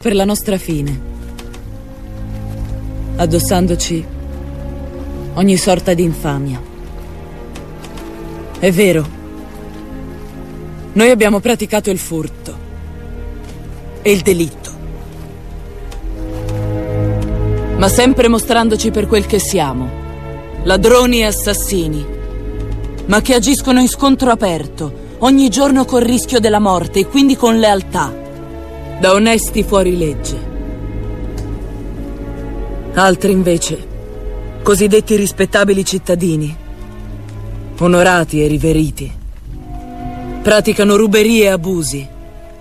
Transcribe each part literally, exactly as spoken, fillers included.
per la nostra fine, addossandoci ogni sorta di infamia. È vero, noi abbiamo praticato il furto e il delitto, ma sempre mostrandoci per quel che siamo, ladroni e assassini, ma che agiscono in scontro aperto, ogni giorno col rischio della morte e quindi con lealtà, da onesti fuorilegge. Altri invece, cosiddetti rispettabili cittadini, onorati e riveriti, praticano ruberie e abusi,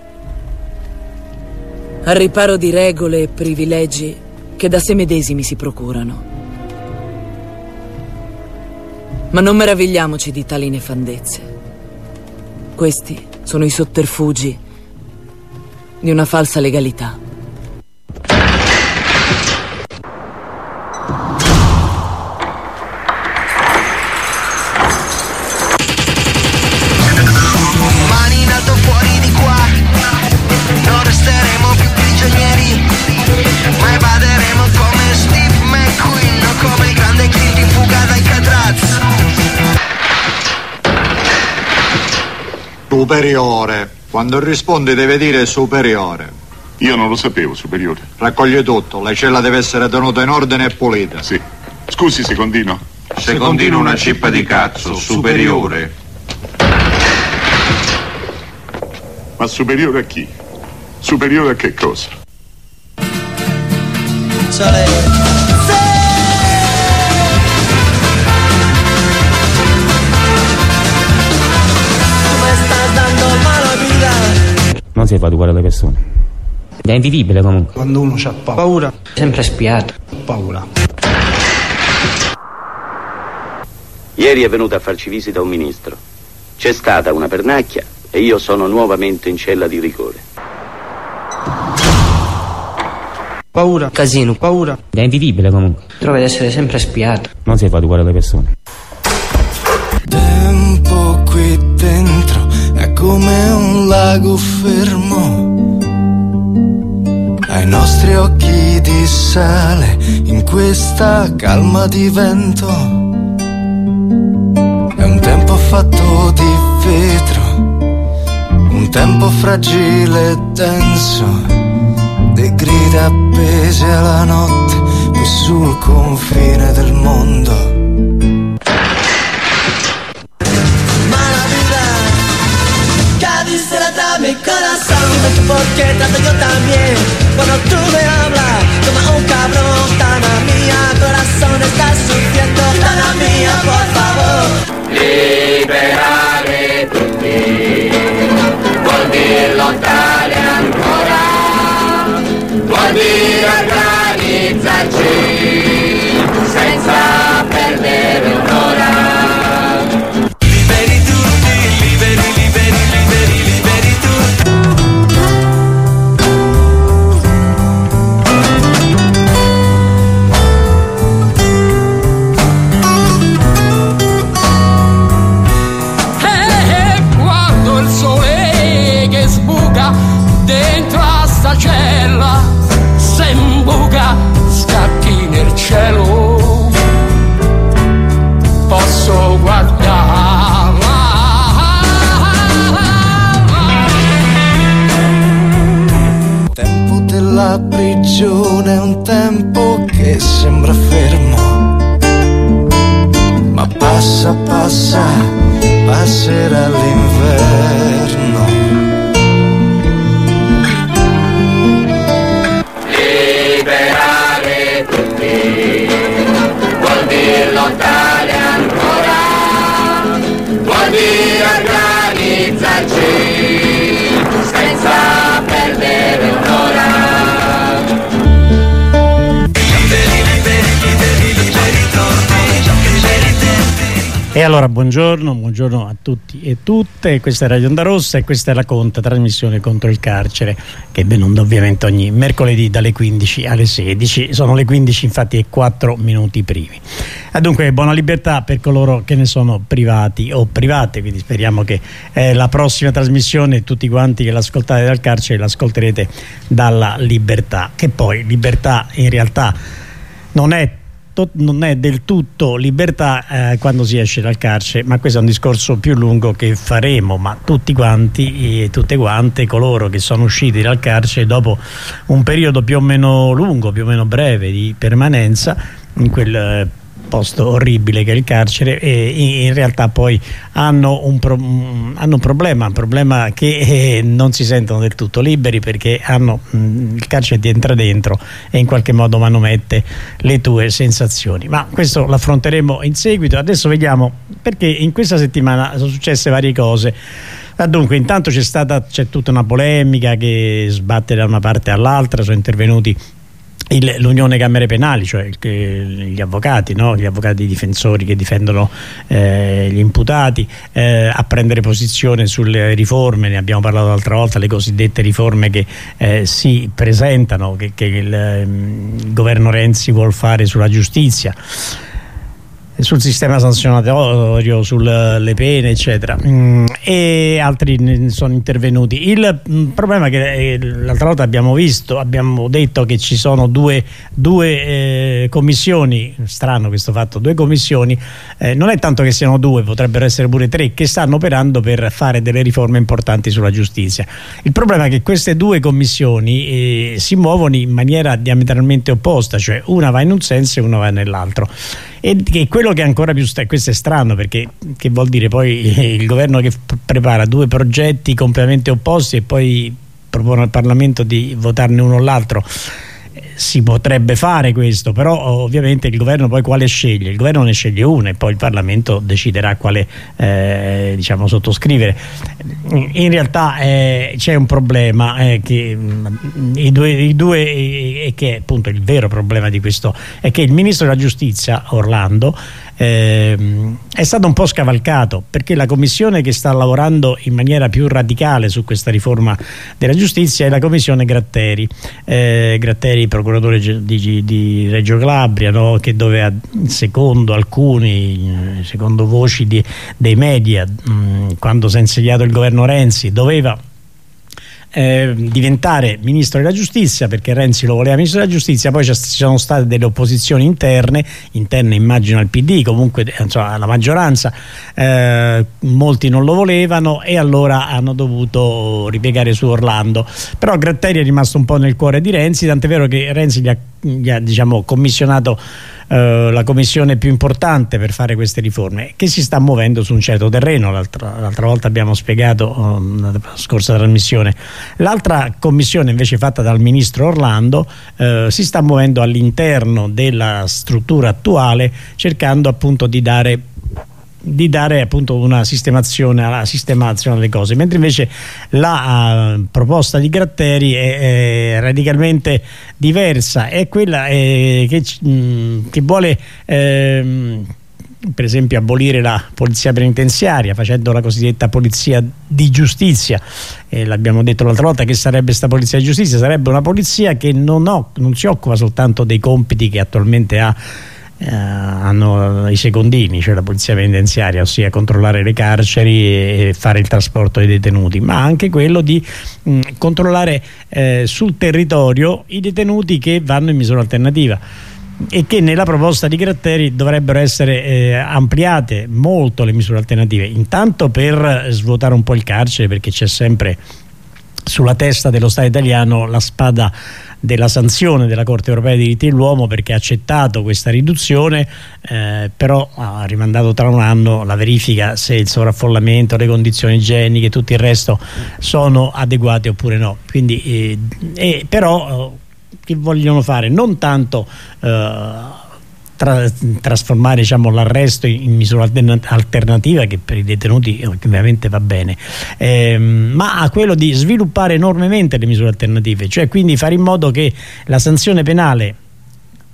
al riparo di regole e privilegi che da sé medesimi si procurano. Ma non meravigliamoci di tali nefandezze. Questi sono i sotterfugi di una falsa legalità. Mani in alto fuori di qua, non resteremo più prigionieri, ma evaderemo come Steve McQueen o come il grande Clint in fuga dai Cadraz. Superiore. Quando rispondi deve dire superiore. Io non lo sapevo, superiore. Raccoglie tutto. La cella deve essere tenuta in ordine e pulita. Sì. Scusi, secondino. Secondino una cippa di cazzo, superiore. Ma superiore a chi? Superiore a che cosa? Non si fa educare le persone. È invivibile comunque. Quando uno ha paura, Sempre spiato. paura. Ieri è venuto a farci visita un ministro. C'è stata una pernacchia e io sono nuovamente in cella di rigore. Paura, Casino. paura. È invivibile comunque. Trovo di essere sempre spiato. Non si fa educare le persone. Tempo qui dentro è come un lago fermo, ai nostri occhi di sale in questa calma di vento. È un tempo fatto di vetro, un tempo fragile e denso, di grida appese alla notte qui sul confine del mondo. Mi corazón de tu porque trato yo también. Cuando tú me hablas como un cabrón, Tana mía, corazón está sufriendo. Tana mía, por favor. Liberare tutti vuol dire lottare ancora, vuol dire organizzarci senza perdere un'ora. Liberi tutti, liberi, liberi, liberi, liberi tutti. E quando il sole che sbuca dentro a sta cella, se imbuca scacchi nel cielo, posso guardare. Tempo della prigione è un tempo che sembra fermo, ma passa, passa, passerà l'inverno. Liberare tutti vuol dire lottare ancora, vuol dire organizzarci senza perdere un'ora. Liberi, liberi, liberi, liberi tutti, liberi tutti. E allora buongiorno, buongiorno a tutti e tutte, questa è Radio Onda Rossa e questa è la Conta, trasmissione contro il carcere, che è ben onda ovviamente ogni mercoledì dalle quindici alle sedici, sono le quindici infatti e quattro minuti primi. Ah, dunque buona libertà per coloro che ne sono privati o private, quindi speriamo che eh, la prossima trasmissione tutti quanti che l'ascoltate dal carcere l'ascolterete dalla libertà, che poi libertà in realtà non è non è del tutto libertà eh, quando si esce dal carcere, ma questo è un discorso più lungo che faremo, ma tutti quanti e tutte quante coloro che sono usciti dal carcere dopo un periodo più o meno lungo, più o meno breve di permanenza in quel eh, posto orribile che è il carcere, e in realtà poi hanno un, pro, hanno un problema un problema che eh, non si sentono del tutto liberi, perché hanno mh, il carcere ti entra dentro e in qualche modo manomette le tue sensazioni, ma questo l'affronteremo in seguito. Adesso vediamo, perché in questa settimana sono successe varie cose. Ah, dunque intanto c'è stata c'è tutta una polemica che sbatte da una parte all'altra, sono intervenuti l'Unione Camere Penali, cioè gli avvocati, no? Gli avvocati difensori che difendono eh, gli imputati, eh, a prendere posizione sulle riforme. Ne abbiamo parlato l'altra volta, le cosiddette riforme che eh, si presentano, che, che il, il governo Renzi vuol fare sulla giustizia, sul sistema sanzionatorio, sulle pene eccetera, mm, e altri ne sono intervenuti. Il mm, problema è che eh, l'altra volta abbiamo visto, abbiamo detto che ci sono due, due eh, commissioni, strano questo fatto, due commissioni, eh, non è tanto che siano due, potrebbero essere pure tre, che stanno operando per fare delle riforme importanti sulla giustizia. Il problema è che queste due commissioni eh, si muovono in maniera diametralmente opposta, cioè una va in un senso e una va nell'altro. E che quello che è ancora più st- questo è strano, perché che vuol dire poi il governo che p- prepara due progetti completamente opposti e poi propone al Parlamento di votarne uno o l'altro. Si potrebbe fare questo, però ovviamente il governo poi quale sceglie? Il governo ne sceglie una e poi il Parlamento deciderà quale eh, diciamo sottoscrivere. In realtà eh, c'è un problema eh, che mh, i due, i due e che appunto il vero problema di questo è che il ministro della giustizia Orlando Eh, è stato un po' scavalcato, perché la commissione che sta lavorando in maniera più radicale su questa riforma della giustizia è la commissione Gratteri, eh, Gratteri procuratore di, di Reggio Calabria, no? Che doveva, secondo alcuni, secondo voci di, dei media, mh, quando si è insediato il governo Renzi doveva Eh, diventare ministro della giustizia, perché Renzi lo voleva ministro della giustizia. Poi ci sono state delle opposizioni interne interne immagino al P D, comunque insomma alla maggioranza, eh, molti non lo volevano e allora hanno dovuto ripiegare su Orlando. Però Gratteri è rimasto un po' nel cuore di Renzi, tant'è vero che Renzi gli ha, gli ha diciamo commissionato Uh, la commissione più importante per fare queste riforme, che si sta muovendo su un certo terreno. L'altra, l'altra volta abbiamo spiegato uh, nella scorsa trasmissione. L'altra commissione invece fatta dal ministro Orlando uh, si sta muovendo all'interno della struttura attuale, cercando appunto di dare di dare appunto una sistemazione alla sistemazione delle cose, mentre invece la uh, proposta di Gratteri è, è radicalmente diversa, è quella eh, che, mh, che vuole eh, per esempio abolire la polizia penitenziaria, facendo la cosiddetta polizia di giustizia. Eh, l'abbiamo detto l'altra volta che sarebbe questa polizia di giustizia, sarebbe una polizia che non, ho, non si occupa soltanto dei compiti che attualmente ha Uh, hanno i secondini, cioè la polizia penitenziaria, ossia controllare le carceri e fare il trasporto dei detenuti, ma anche quello di mh, controllare eh, sul territorio i detenuti che vanno in misura alternativa, e che nella proposta di Gratteri dovrebbero essere eh, ampliate molto le misure alternative, intanto per svuotare un po' il carcere, perché c'è sempre sulla testa dello Stato italiano la spada della sanzione della Corte Europea dei Diritti dell'Uomo, perché ha accettato questa riduzione, eh, però ha rimandato tra un anno la verifica se il sovraffollamento, le condizioni igieniche, tutto il resto sono adeguate oppure no. Quindi, eh, eh, però eh, che vogliono fare? Non tanto eh, Tra, trasformare diciamo, l'arresto in misura alternativa, che per i detenuti ovviamente va bene, eh, ma a quello di sviluppare enormemente le misure alternative, cioè quindi fare in modo che la sanzione penale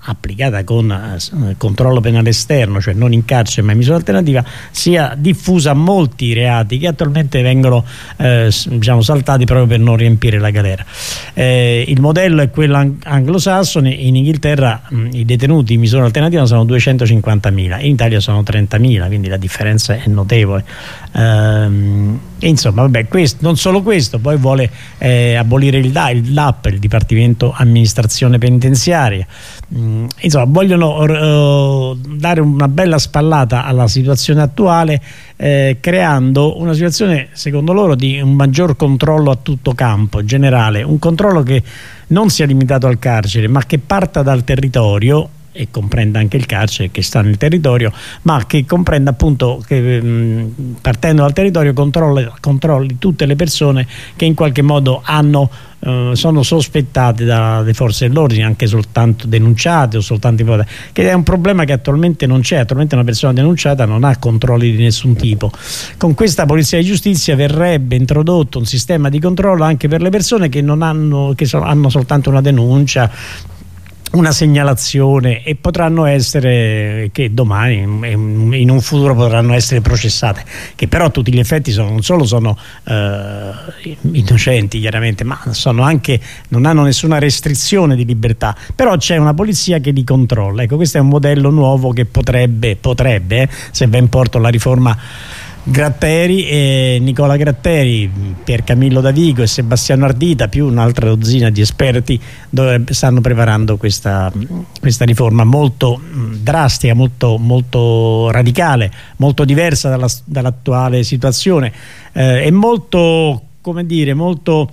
applicata con eh, controllo penale esterno, cioè non in carcere ma in misura alternativa, sia diffusa a molti reati che attualmente vengono eh, diciamo saltati proprio per non riempire la galera. Eh, il modello è quello ang- anglosassone. In Inghilterra mh, i detenuti in misura alternativa sono duecentocinquantamila, in Italia sono trentamila, quindi la differenza è notevole. Ehm, insomma, vabbè, questo, non solo questo, poi vuole eh, abolire il D A, il D A P, il Dipartimento Amministrazione Penitenziaria. Mm, insomma, vogliono uh, dare una bella spallata alla situazione attuale, eh, creando una situazione, secondo loro, di un maggior controllo a tutto campo, generale, un controllo che non sia limitato al carcere, ma che parta dal territorio e comprenda anche il carcere che sta nel territorio, ma che comprenda appunto che mh, partendo dal territorio controlli, controlli tutte le persone che in qualche modo hanno eh, sono sospettate dalle forze dell'ordine, anche soltanto denunciate o soltanto ipotetiche, che è un problema che attualmente non c'è. Attualmente una persona denunciata non ha controlli di nessun tipo. Con questa polizia di giustizia verrebbe introdotto un sistema di controllo anche per le persone che non hanno, che so, hanno soltanto una denuncia, una segnalazione, e potranno essere, che domani in un futuro potranno essere processate, che però a tutti gli effetti sono, non solo sono eh, innocenti chiaramente, ma sono anche, non hanno nessuna restrizione di libertà, però c'è una polizia che li controlla. Ecco, questo è un modello nuovo che potrebbe, potrebbe eh, se ben porto la riforma Gratteri, e Nicola Gratteri, Piercamillo Davigo e Sebastiano Ardita, più un'altra dozzina di esperti, dove stanno preparando questa, questa riforma molto mh, drastica, molto, molto radicale, molto diversa dalla, dall'attuale situazione, eh, e molto, come dire, molto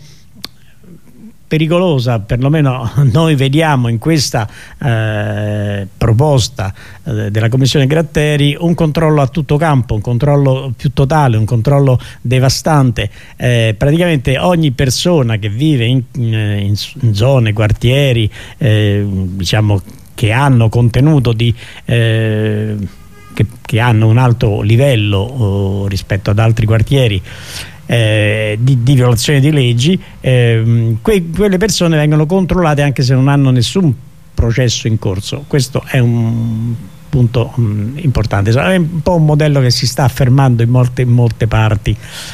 pericolosa. Perlomeno noi vediamo in questa eh, proposta eh, della Commissione Gratteri un controllo a tutto campo, un controllo più totale, un controllo devastante. Eh, praticamente ogni persona che vive in, in, in zone, quartieri eh, diciamo che hanno contenuto di eh, che, che hanno un alto livello oh, rispetto ad altri quartieri Eh, di, di violazione di leggi, eh, que, quelle persone vengono controllate anche se non hanno nessun processo in corso. Questo è un punto mh, importante, è un po' un modello che si sta affermando in molte, in molte parti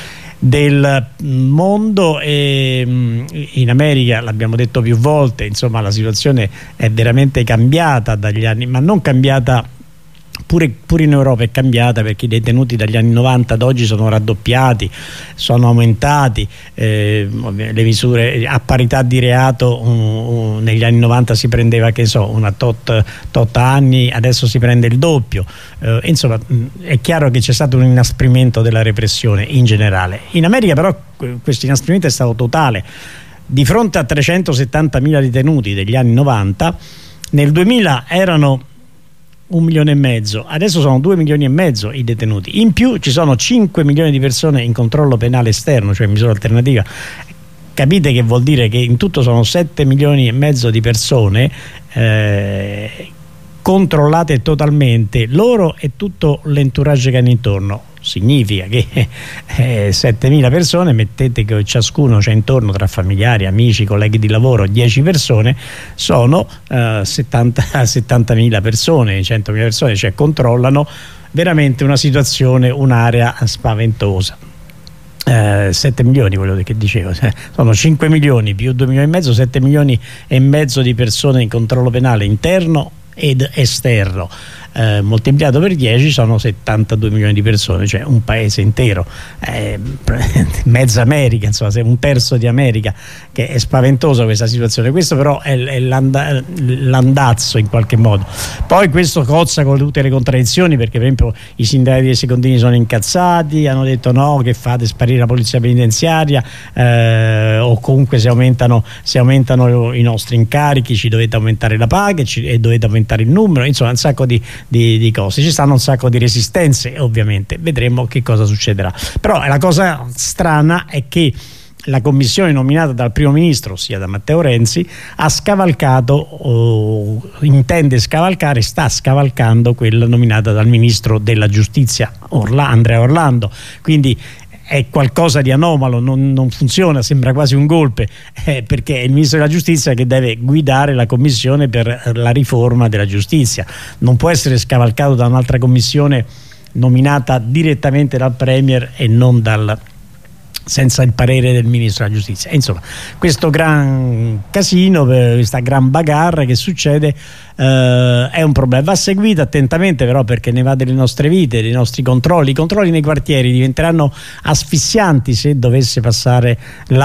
del mondo, e mh, in America, l'abbiamo detto più volte, insomma la situazione è veramente cambiata dagli anni, ma non cambiata. Pure, pure in Europa è cambiata, perché i detenuti dagli anni novanta ad oggi sono raddoppiati, sono aumentati, eh, le misure a parità di reato. Um, um, negli anni novanta si prendeva, che so, una tot, tot anni, adesso si prende il doppio. Eh, insomma, è chiaro che c'è stato un inasprimento della repressione in generale. In America però questo inasprimento è stato totale. Di fronte a trecentosettantamila detenuti degli anni novanta, nel duemila erano un milione e mezzo, adesso sono due milioni e mezzo i detenuti. In più ci sono cinque milioni di persone in controllo penale esterno, cioè in misura alternativa. Capite che vuol dire che in tutto sono sette milioni e mezzo di persone eh, controllate totalmente, loro e tutto l'entourage che hanno intorno. Significa che eh, settemila persone, mettete che ciascuno c'è intorno, tra familiari, amici, colleghi di lavoro, dieci persone, sono eh, settanta, settantamila persone, centomila persone, cioè controllano veramente una situazione, un'area spaventosa. Eh, sette milioni, quello che dicevo, sono cinque milioni più due milioni e mezzo, sette milioni e mezzo di persone in controllo penale interno ed esterno. Eh, moltiplicato per dieci sono settantadue milioni di persone, cioè un paese intero, eh, mezza America, insomma, un terzo di America, che è spaventosa questa situazione. Questo però è, è l'anda, l'andazzo in qualche modo. Poi questo cozza con tutte le contraddizioni, perché per esempio i sindacati dei secondini sono incazzati, hanno detto no, che fate sparire la polizia penitenziaria, eh, o comunque se aumentano, se aumentano i nostri incarichi ci dovete aumentare la paga e, ci, e dovete aumentare il numero, insomma un sacco di Di, di cose, ci stanno un sacco di resistenze, ovviamente vedremo che cosa succederà. Però la cosa strana è che la commissione nominata dal primo ministro, ossia da Matteo Renzi, ha scavalcato o intende scavalcare, sta scavalcando quella nominata dal ministro della giustizia Orla, Andrea Orlando. Quindi è qualcosa di anomalo, non, non funziona, sembra quasi un golpe, eh, perché è il Ministro della Giustizia che deve guidare la commissione per la riforma della giustizia, non può essere scavalcato da un'altra commissione nominata direttamente dal Premier e non dal senza il parere del Ministro della Giustizia. E insomma, questo gran casino, questa gran bagarre che succede eh, è un problema. Va seguito attentamente però, perché ne va delle nostre vite, dei nostri controlli. I controlli nei quartieri diventeranno asfissianti se dovesse passare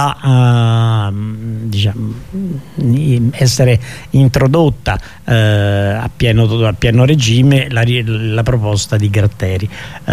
la uh, diciamo essere introdotta uh, a, pieno, a pieno regime la, la proposta di Gratteri.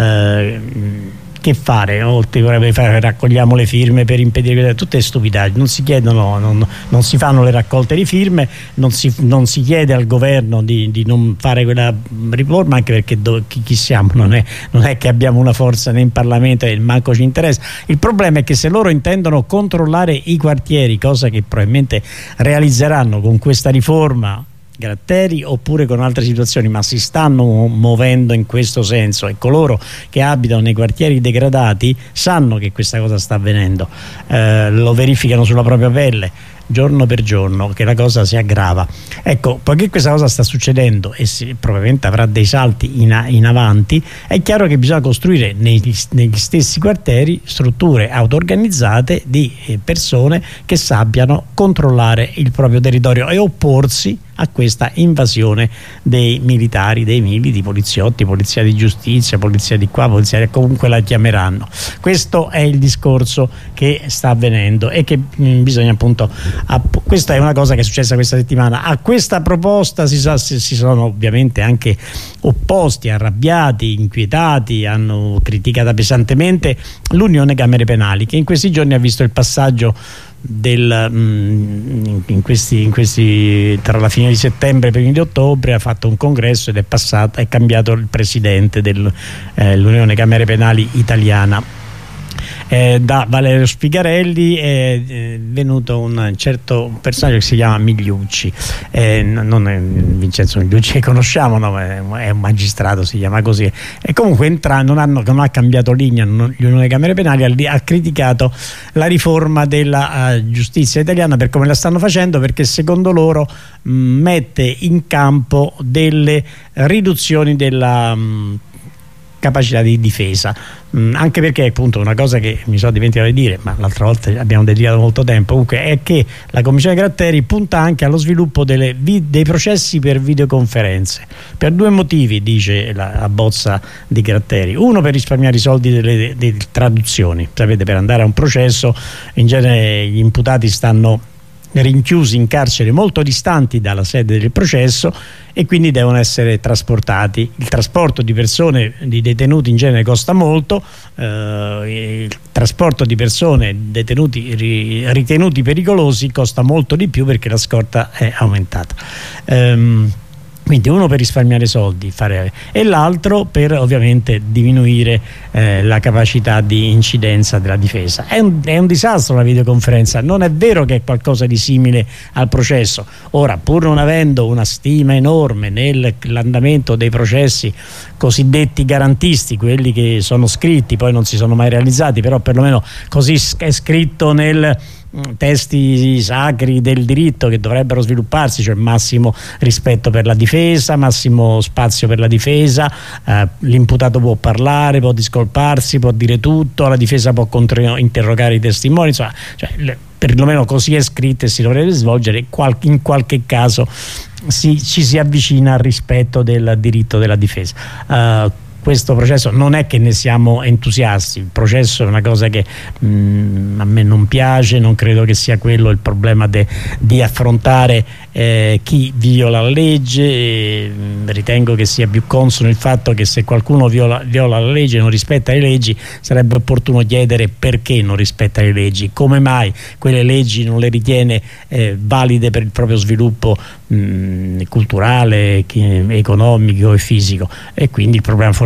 Uh, Che fare? O ti vorrebbe fare, raccogliamo le firme per impedire, tutte stupidaggini, non si chiedono, non, non si fanno le raccolte di firme, non si, non si chiede al governo di, di non fare quella riforma, anche perché do, chi, chi siamo? Non è, non è che abbiamo una forza né in Parlamento e manco ci interessa. Il problema è che se loro intendono controllare i quartieri, cosa che probabilmente realizzeranno con questa riforma Gratteri oppure con altre situazioni, ma si stanno muovendo in questo senso, e coloro che abitano nei quartieri degradati sanno che questa cosa sta avvenendo, eh, lo verificano sulla propria pelle giorno per giorno, che la cosa si aggrava. Ecco, poiché questa cosa sta succedendo e si, probabilmente avrà dei salti in, in avanti, è chiaro che bisogna costruire negli, negli stessi quartieri strutture auto-organizzate di persone che sappiano controllare il proprio territorio e opporsi a questa invasione dei militari, dei militi, poliziotti, polizia di giustizia, polizia di qua, polizia di, comunque la chiameranno. Questo è il discorso che sta avvenendo e che mh, bisogna appunto, app questa è una cosa che è successa questa settimana. A questa proposta si, sa, si, si sono ovviamente anche opposti, arrabbiati, inquietati, hanno criticato pesantemente l'Unione Camere Penali, che in questi giorni ha visto il passaggio del, mh, in questi, in questi tra la fine di settembre e i primi di ottobre ha fatto un congresso ed è passato, è cambiato il presidente dell'Unione eh, Camere Penali italiana. Eh, da Valerio Spigarelli è eh, venuto un certo personaggio che si chiama Migliucci, eh, non è Vincenzo Migliucci che conosciamo, no, è, è un magistrato, si chiama così, e comunque entra, non, hanno, non ha cambiato linea l'Unione Camere Penali, ha, ha criticato la riforma della uh, giustizia italiana per come la stanno facendo, perché secondo loro mh, mette in campo delle riduzioni della mh, capacità di difesa, mm, anche perché appunto una cosa che mi sono dimenticato di dire, ma l'altra volta abbiamo dedicato molto tempo, comunque, è che la Commissione Gratteri punta anche allo sviluppo delle dei processi per videoconferenze, per due motivi, dice la, la bozza di Gratteri. Uno, per risparmiare i soldi delle, delle traduzioni. Sapete, per andare a un processo in genere gli imputati stanno rinchiusi in carceri molto distanti dalla sede del processo e quindi devono essere trasportati. Il trasporto di persone, di detenuti in genere costa molto, eh, il trasporto di persone detenuti ritenuti pericolosi costa molto di più perché la scorta è aumentata. Ehm, Quindi uno per risparmiare soldi fare, e l'altro per ovviamente diminuire eh, la capacità di incidenza della difesa. È un, è un disastro la videoconferenza, non è vero che è qualcosa di simile al processo. Ora, pur non avendo una stima enorme nell'andamento dei processi cosiddetti garantisti, quelli che sono scritti, poi non si sono mai realizzati, però perlomeno così è scritto nel testi sacri del diritto che dovrebbero svilupparsi, cioè massimo rispetto per la difesa, massimo spazio per la difesa, eh, l'imputato può parlare, può discolparsi, può dire tutto, la difesa può interrogare i testimoni, insomma, cioè, le, perlomeno così è scritto e si dovrebbe svolgere. Qual in qualche caso si, ci si avvicina al rispetto del diritto della difesa. Uh, questo processo non è che ne siamo entusiasti, il processo è una cosa che mh, a me non piace, non credo che sia quello il problema de, di affrontare eh, chi viola la legge. E, mh, ritengo che sia più consono il fatto che se qualcuno viola, viola la legge, non rispetta le leggi, sarebbe opportuno chiedere perché non rispetta le leggi, come mai quelle leggi non le ritiene eh, valide per il proprio sviluppo mh, culturale, economico e fisico, e quindi il problema forse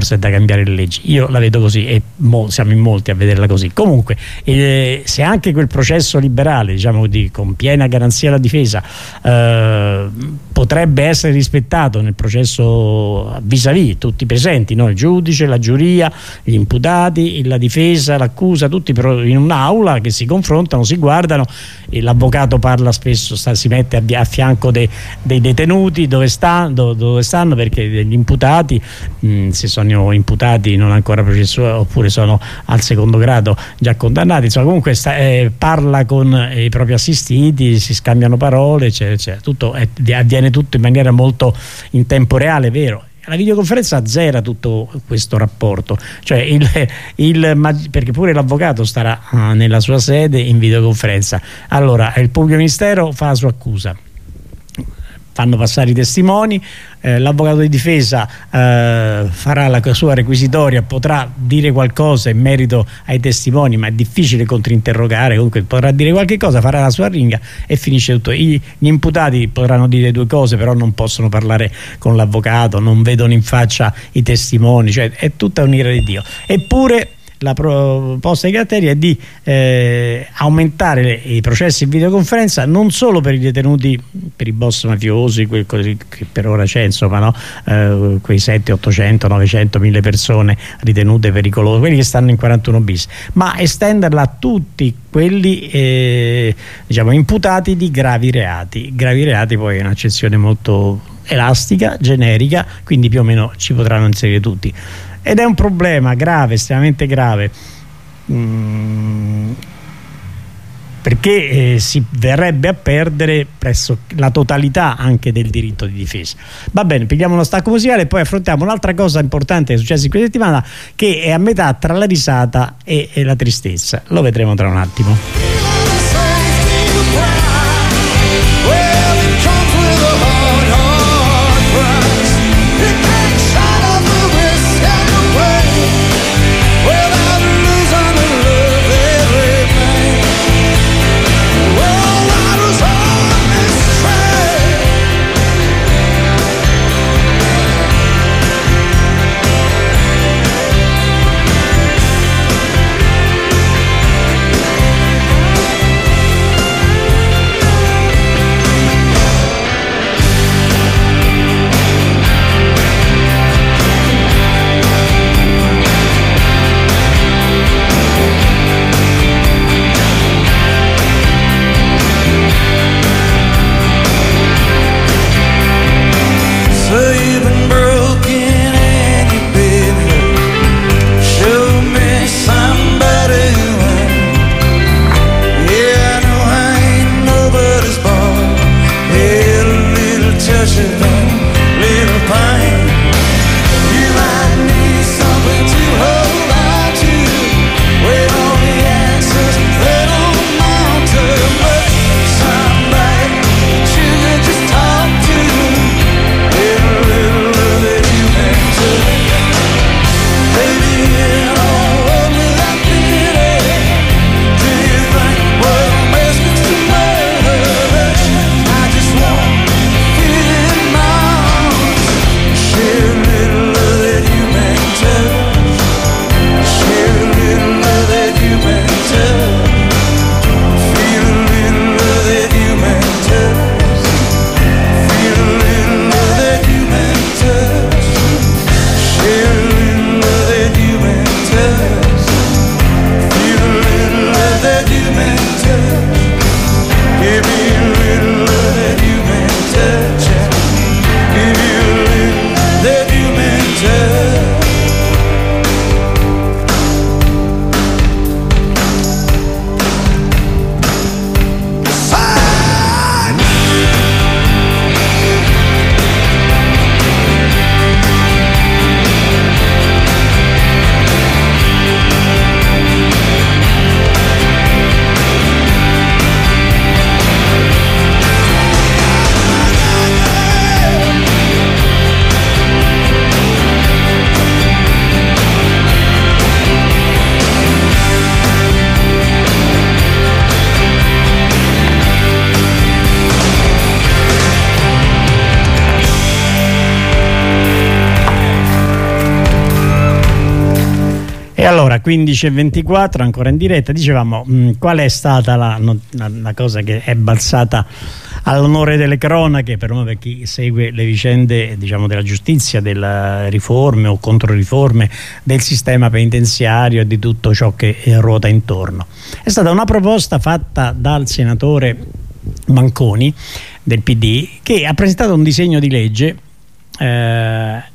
forse è da cambiare le leggi. Io la vedo così e mo, siamo in molti a vederla così. Comunque eh, se anche quel processo liberale, diciamo di, con piena garanzia alla difesa, eh, potrebbe essere rispettato nel processo vis-à-vis, tutti presenti, no? Il giudice, la giuria, gli imputati, la difesa, l'accusa, tutti in un'aula che si confrontano, si guardano, e l'avvocato parla spesso, sta, si mette a, a fianco de, dei detenuti dove, sta, do, dove stanno, perché gli imputati, mh, se sono imputati non ancora processuali oppure sono al secondo grado già condannati, insomma comunque sta, eh, parla con i propri assistiti, si scambiano parole, eccetera, eccetera. Tutto è, avviene tutto in maniera molto in tempo reale, vero? La videoconferenza azzera tutto questo rapporto, cioè il, il, perché pure l'avvocato starà uh, nella sua sede in videoconferenza. Allora il pubblico ministero fa la sua accusa, fanno passare i testimoni, eh, l'avvocato di difesa eh, farà la sua requisitoria, potrà dire qualcosa in merito ai testimoni, ma è difficile controinterrogare, comunque potrà dire qualche cosa, farà la sua ringa e finisce tutto. I, gli imputati potranno dire due cose, però non possono parlare con l'avvocato, non vedono in faccia i testimoni, cioè è tutta un'ira di Dio. Eppure la proposta di Gratteri è di eh, aumentare le, i processi in videoconferenza non solo per i detenuti, per i boss mafiosi, quel, che per ora c'è, insomma, no? eh, quei sette, ottocento, novecento, mille persone ritenute pericolose, quelli che stanno in quarantuno bis, ma estenderla a tutti quelli eh, diciamo imputati di gravi reati. Gravi reati poi è un'accezione molto elastica, generica, quindi più o meno ci potranno inserire tutti. Ed è un problema grave, estremamente grave, mm, perché eh, si verrebbe a perdere presso la totalità anche del diritto di difesa. Va bene, pigliamo uno stacco musicale e poi affrontiamo un'altra cosa importante che è successa in questa settimana, che è a metà tra la risata e, e la tristezza. Lo vedremo tra un attimo. E allora quindici e ventiquattro ancora in diretta, dicevamo mh, qual è stata la, no, la, la cosa che è balzata all'onore delle cronache, per, per chi segue le vicende, diciamo, della giustizia, delle riforme o controriforme del sistema penitenziario e di tutto ciò che ruota intorno. È stata una proposta fatta dal senatore Manconi del P D, che ha presentato un disegno di legge eh,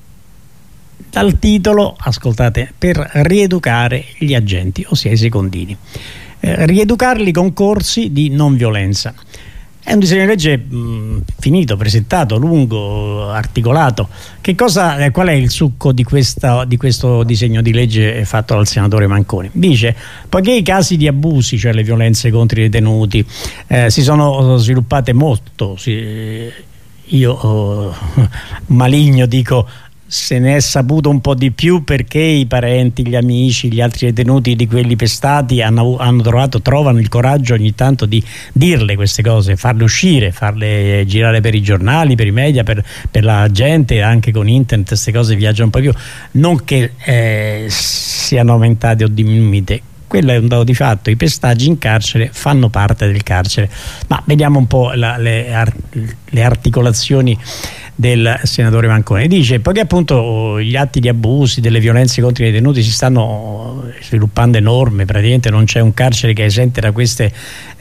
dal titolo, ascoltate, per rieducare gli agenti, ossia i secondini, eh, rieducarli con corsi di non violenza. È un disegno di legge mh, finito, presentato, lungo, articolato. Che cosa, eh, qual è il succo di, questa, di questo disegno di legge fatto dal senatore Manconi? Dice: poiché i casi di abusi, cioè le violenze contro i detenuti, eh, si sono sviluppate molto, si, io oh, maligno dico, se ne è saputo un po' di più perché i parenti, gli amici, gli altri detenuti di quelli pestati hanno, hanno trovato, trovano il coraggio ogni tanto di dirle queste cose, farle uscire, farle girare per i giornali, per i media, per, per la gente, anche con internet queste cose viaggiano un po' più, non che eh, siano aumentate o diminuite. Quello è un dato di fatto, i pestaggi in carcere fanno parte del carcere. Ma vediamo un po' la, le, ar le articolazioni del senatore Manconi. Dice: poiché appunto gli atti di abusi, delle violenze contro i detenuti si stanno sviluppando enorme, praticamente non c'è un carcere che è esente da queste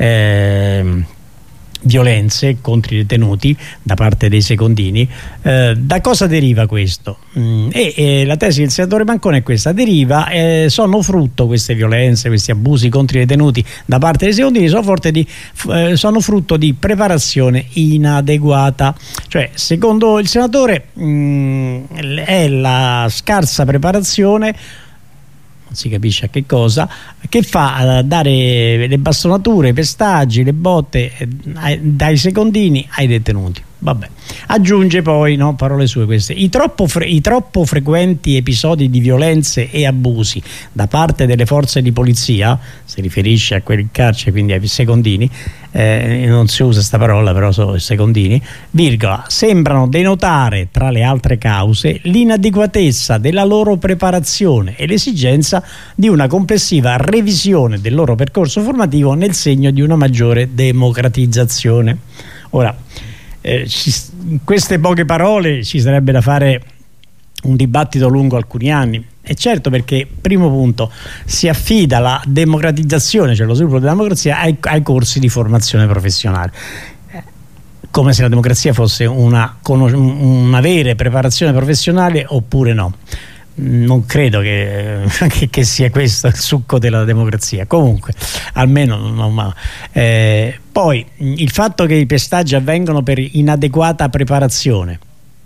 eh, violenze contro i detenuti da parte dei secondini, eh, da cosa deriva questo? Mm, e, e la tesi del senatore Manconi è questa: deriva, eh, sono frutto queste violenze, questi abusi contro i detenuti da parte dei secondini sono, di, eh, sono frutto di preparazione inadeguata. Cioè, secondo il senatore, mm, è la scarsa preparazione, non si capisce a che cosa, che fa dare le bastonature, i pestaggi, le botte eh, dai secondini ai detenuti. Vabbè. Aggiunge poi, no, parole sue queste: i troppo, i troppo frequenti episodi di violenze e abusi da parte delle forze di polizia, si riferisce a quel carcere, quindi ai secondini, eh, non si usa sta parola però sono secondini, virgola, sembrano denotare tra le altre cause l'inadeguatezza della loro preparazione e l'esigenza di una complessiva revisione del loro percorso formativo nel segno di una maggiore democratizzazione. Ora, Eh, ci, in queste poche parole ci sarebbe da fare un dibattito lungo alcuni anni, e certo, perché primo punto si affida la democratizzazione, cioè lo sviluppo della democrazia, ai, ai corsi di formazione professionale, eh, come se la democrazia fosse una, una vera preparazione professionale oppure no. Non credo che, che, che sia questo il succo della democrazia. Comunque, almeno non, ma, eh, poi il fatto che i pestaggi avvengono per inadeguata preparazione,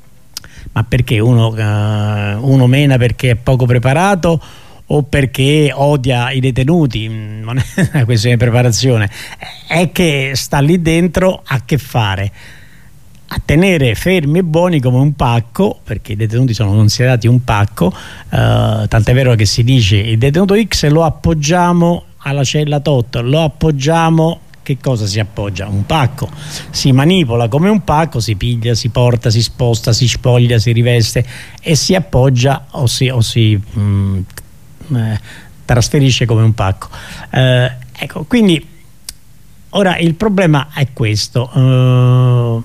ma perché uno, uh, uno mena perché è poco preparato o perché odia i detenuti? Non è una questione di preparazione, è che sta lì dentro a che fare? A tenere fermi e buoni come un pacco, perché i detenuti sono considerati un pacco, eh, tant'è vero che si dice: il detenuto X lo appoggiamo alla cella tot, lo appoggiamo, che cosa si appoggia? Un pacco, si manipola come un pacco, si piglia, si porta, si sposta, si spoglia, si riveste e si appoggia o si, o si mh, eh, trasferisce come un pacco. Eh, ecco, quindi ora il problema è questo. Uh,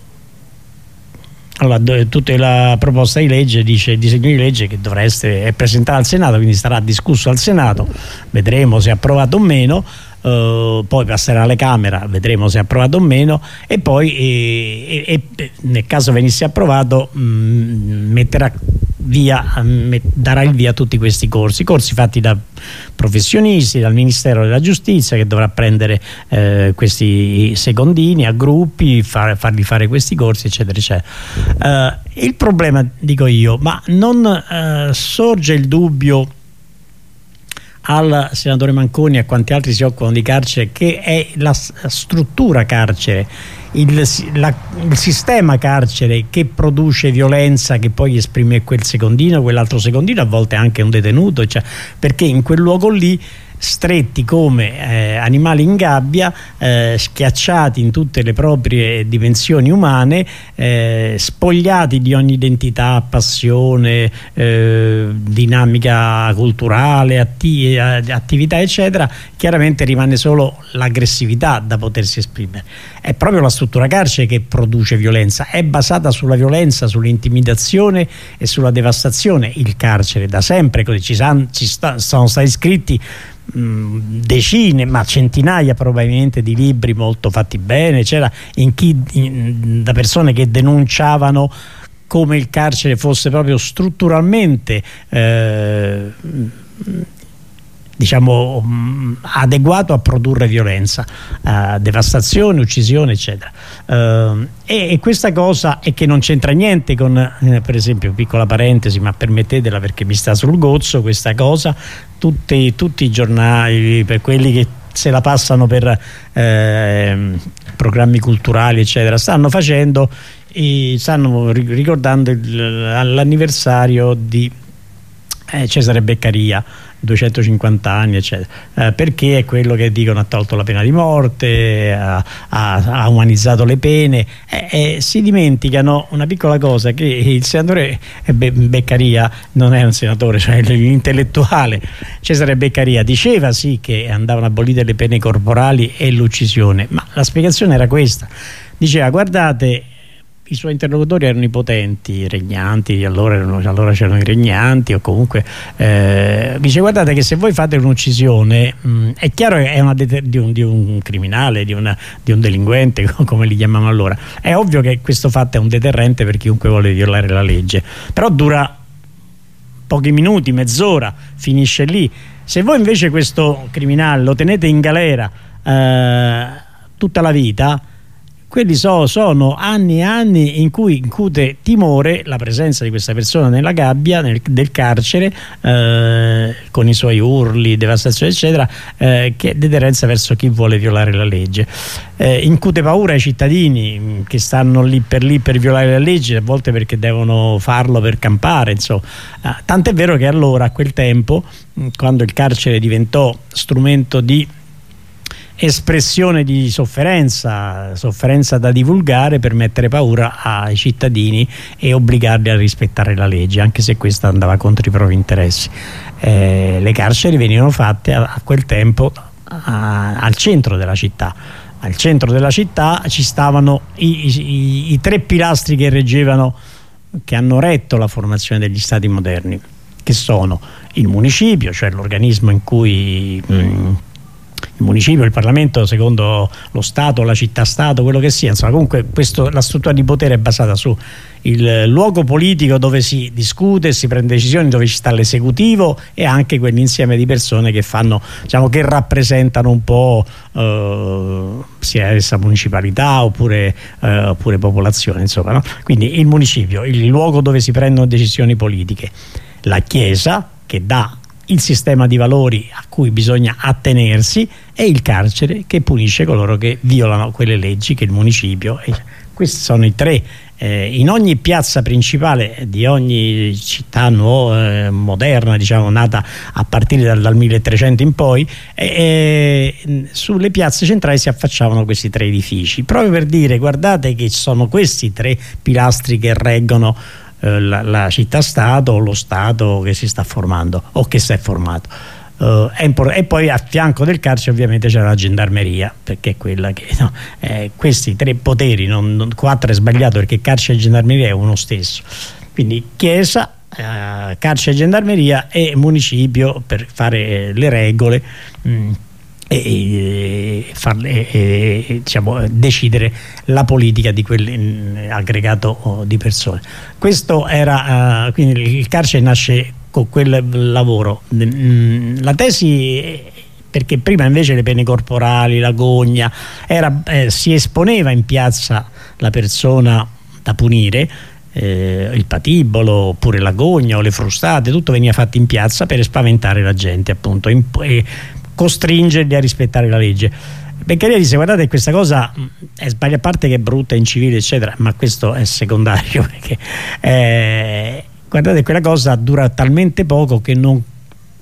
Allora, tutta la proposta di legge dice: il disegno di legge che dovrà essere presentato al Senato, quindi sarà discusso al Senato, vedremo se è approvato o meno, eh, poi passerà alle Camere, vedremo se è approvato o meno, e poi e, e, e, nel caso venisse approvato mh, metterà via, mh, darà il via a tutti questi corsi, corsi fatti da professionisti, dal Ministero della Giustizia, che dovrà prendere eh, questi secondini a gruppi, far, farli fare questi corsi, eccetera eccetera. Eh, il problema, dico io, ma non eh, sorge il dubbio al senatore Manconi e a quanti altri si occupano di carcere che è la struttura carcere, il, la, il sistema carcere che produce violenza, che poi esprime quel secondino, quell'altro secondino, a volte anche un detenuto, cioè, perché in quel luogo lì stretti come eh, animali in gabbia, eh, schiacciati in tutte le proprie dimensioni umane, eh, spogliati di ogni identità, passione, eh, dinamica culturale, atti attività eccetera. Chiaramente rimane solo l'aggressività da potersi esprimere. È proprio la struttura carcere che produce violenza, è basata sulla violenza, sull'intimidazione e sulla devastazione. Il carcere da sempre, così ci, san, ci sta, sono stati scritti mh, decine, ma centinaia probabilmente di libri molto fatti bene, c'era in chi, in, da persone che denunciavano come il carcere fosse proprio strutturalmente eh, diciamo mh, adeguato a produrre violenza, uh, devastazione, uccisione eccetera, uh, e, e questa cosa è che non c'entra niente con eh, per esempio, piccola parentesi ma permettetela perché mi sta sul gozzo questa cosa, tutti, tutti i giornali, per quelli che se la passano per eh, programmi culturali eccetera, stanno facendo e stanno ricordando l'anniversario di eh, Cesare Beccaria, duecentocinquanta anni eccetera, eh, perché è quello che dicono ha tolto la pena di morte, ha, ha, ha umanizzato le pene, e eh, eh, si dimenticano una piccola cosa, che il senatore Be Beccaria non è un senatore, cioè l'intellettuale Cesare Beccaria diceva sì che andavano abolite le pene corporali e l'uccisione, ma la spiegazione era questa, diceva guardate, i suoi interlocutori erano i potenti, i regnanti, allora, allora c'erano i regnanti o comunque eh, dice guardate che se voi fate un'uccisione è chiaro che è una di, un, di un criminale, di, una, di un delinquente come li chiamavano allora, è ovvio che questo fatto è un deterrente per chiunque vuole violare la legge, però dura pochi minuti, mezz'ora, finisce lì. Se voi invece questo criminale lo tenete in galera eh, tutta la vita, quelli so, sono anni e anni in cui incute timore la presenza di questa persona nella gabbia nel, del carcere, eh, con i suoi urli, devastazione eccetera, eh, che è deterrenza verso chi vuole violare la legge, eh, incute paura ai cittadini che stanno lì per lì per violare la legge, a volte perché devono farlo per campare, insomma. Eh, tant'è vero che allora, a quel tempo, quando il carcere diventò strumento di espressione di sofferenza, sofferenza da divulgare per mettere paura ai cittadini e obbligarli a rispettare la legge, anche se questa andava contro i propri interessi. Eh, le carceri venivano fatte a, a quel tempo a, al centro della città. Al centro della città ci stavano i, i, i tre pilastri che reggevano, che hanno retto la formazione degli stati moderni, che sono il municipio, cioè l'organismo in cui mh, il municipio, il Parlamento, secondo lo Stato, la città-Stato, quello che sia, insomma, comunque questo, la struttura di potere è basata su il luogo politico dove si discute, si prende decisioni, dove ci sta l'esecutivo e anche quell'insieme di persone che fanno, diciamo, che rappresentano un po' eh, sia essa municipalità oppure, eh, oppure popolazione, insomma, no? Quindi il municipio, il luogo dove si prendono decisioni politiche, la Chiesa che dà il sistema di valori a cui bisogna attenersi e il carcere che punisce coloro che violano quelle leggi che il municipio. Questi sono i tre. Eh, in ogni piazza principale di ogni città nuova, eh, moderna, diciamo, nata a partire dal, dal milletrecento in poi, eh, eh, sulle piazze centrali si affacciavano questi tre edifici, proprio per dire guardate che sono questi tre pilastri che reggono La, la città-stato o lo Stato che si sta formando o che si è formato. Uh, è e poi a fianco del carcere ovviamente c'è la gendarmeria, perché è quella che no, eh, questi tre poteri, non, non, quattro è sbagliato perché carcere e gendarmeria è uno stesso, quindi Chiesa, eh, carcere e gendarmeria e municipio per fare eh, le regole mh, e, e, farle, e diciamo, decidere la politica di quell'aggregato di persone. Questo era uh, quindi il carcere nasce con quel lavoro. La tesi, perché prima invece le pene corporali, la gogna, era, eh, si esponeva in piazza la persona da punire, eh, il patibolo oppure la gogna o le frustate, tutto veniva fatto in piazza per spaventare la gente, appunto, in, e costringerli a rispettare la legge. Beccaria dice guardate questa cosa è sbagliata, a parte che è brutta, incivile eccetera, ma questo è secondario perché eh, guardate quella cosa dura talmente poco che non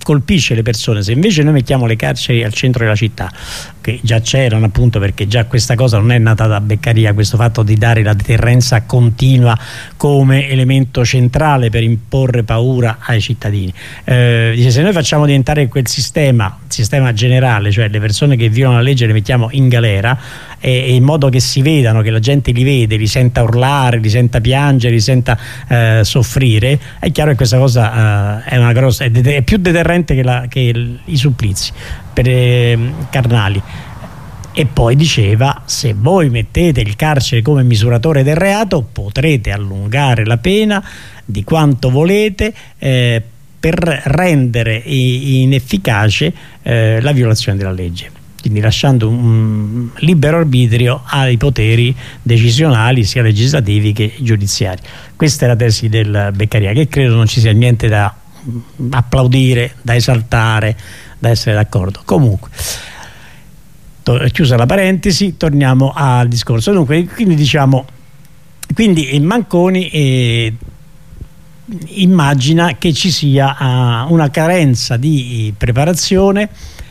colpisce le persone. Se invece noi mettiamo le carceri al centro della città, che già c'erano appunto, perché già questa cosa non è nata da Beccaria, questo fatto di dare la deterrenza continua come elemento centrale per imporre paura ai cittadini, eh, dice, se noi facciamo diventare quel sistema sistema generale, cioè le persone che violano la legge le mettiamo in galera, e, e in modo che si vedano, che la gente li vede, li senta urlare, li senta piangere, li senta eh, soffrire, è chiaro che questa cosa eh, è una grossa, è, è più deterrente che, la, che il, i supplizi per eh, carnali. E poi diceva, se voi mettete il carcere come misuratore del reato potrete allungare la pena di quanto volete eh, per rendere inefficace eh, la violazione della legge, quindi lasciando un libero arbitrio ai poteri decisionali sia legislativi che giudiziari. Questa è la tesi del Beccaria, che credo non ci sia niente da applaudire, da esaltare, da essere d'accordo. Comunque, chiusa la parentesi, torniamo al discorso. Dunque, quindi diciamo, quindi Manconi eh, immagina che ci sia uh, una carenza di preparazione,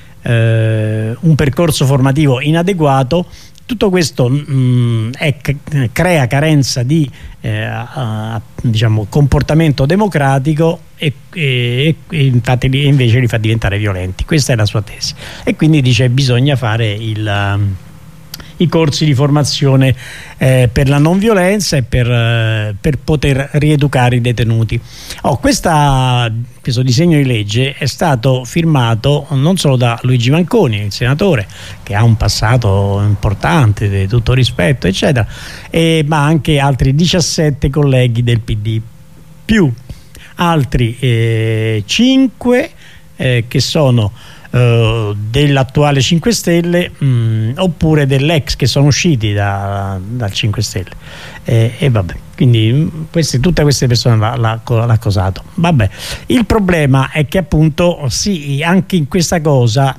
eh, un percorso formativo inadeguato. Tutto questo mh, è, crea carenza di eh, uh, diciamo, comportamento democratico e, e, e infatti invece li fa diventare violenti. Questa è la sua tesi, e quindi dice bisogna fare il, uh, i corsi di formazione eh, per la non violenza e per, eh, per poter rieducare i detenuti. Oh, questa, questo disegno di legge è stato firmato non solo da Luigi Manconi, il senatore, che ha un passato importante, di tutto rispetto eccetera, e, ma anche altri diciassette colleghi del P D, più altri eh, cinque eh, che sono Uh, dell'attuale cinque Stelle mh, oppure dell'ex, che sono usciti da, dal cinque Stelle, e, e vabbè, quindi queste, tutte queste persone l'ha, l'ha, l'ha accusato. Vabbè, il problema è che appunto sì, anche in questa cosa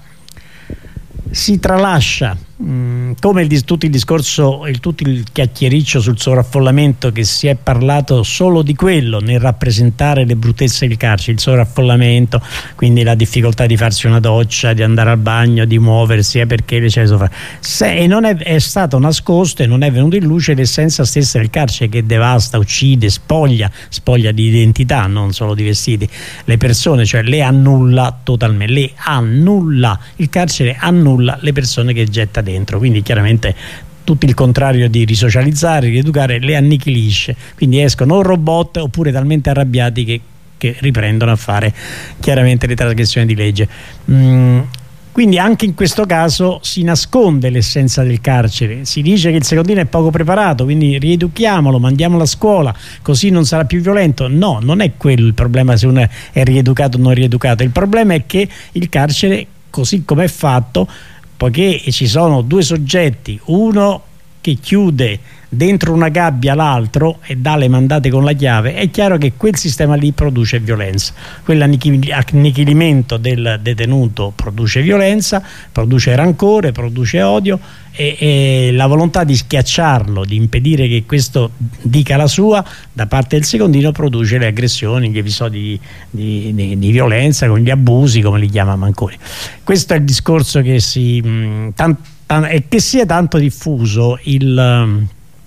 si tralascia mh, come il, tutto il discorso, il, tutto il chiacchiericcio sul sovraffollamento, che si è parlato solo di quello nel rappresentare le bruttezze del carcere, il sovraffollamento, quindi la difficoltà di farsi una doccia, di andare al bagno, di muoversi, eh, perché le c'è se, e non è, è stato nascosto e non è venuto in luce l'essenza stessa del carcere, che devasta, uccide, spoglia, spoglia di identità, non solo di vestiti, le persone, cioè le annulla totalmente, le annulla, il carcere annulla le persone che getta dentro, quindi chiaramente tutto il contrario di risocializzare, rieducare, le annichilisce, quindi escono o robot oppure talmente arrabbiati che, che riprendono a fare chiaramente le trasgressioni di legge. Mm, quindi anche in questo caso si nasconde l'essenza del carcere, si dice che il secondino è poco preparato, quindi rieduchiamolo, mandiamolo a scuola, così non sarà più violento. No, non è quello il problema, se uno è rieducato o non rieducato, il problema è che il carcere, così come è fatto, poiché ci sono due soggetti, uno che chiude dentro una gabbia l'altro e dà le mandate con la chiave, è chiaro che quel sistema lì produce violenza, quell'annichilimento del detenuto produce violenza, produce rancore, produce odio, e, e la volontà di schiacciarlo, di impedire che questo dica la sua da parte del secondino, produce le aggressioni, gli episodi di, di, di violenza, con gli abusi, come li chiama Manconi. Questo è il discorso che si mh, tan, tan, è che sia tanto diffuso il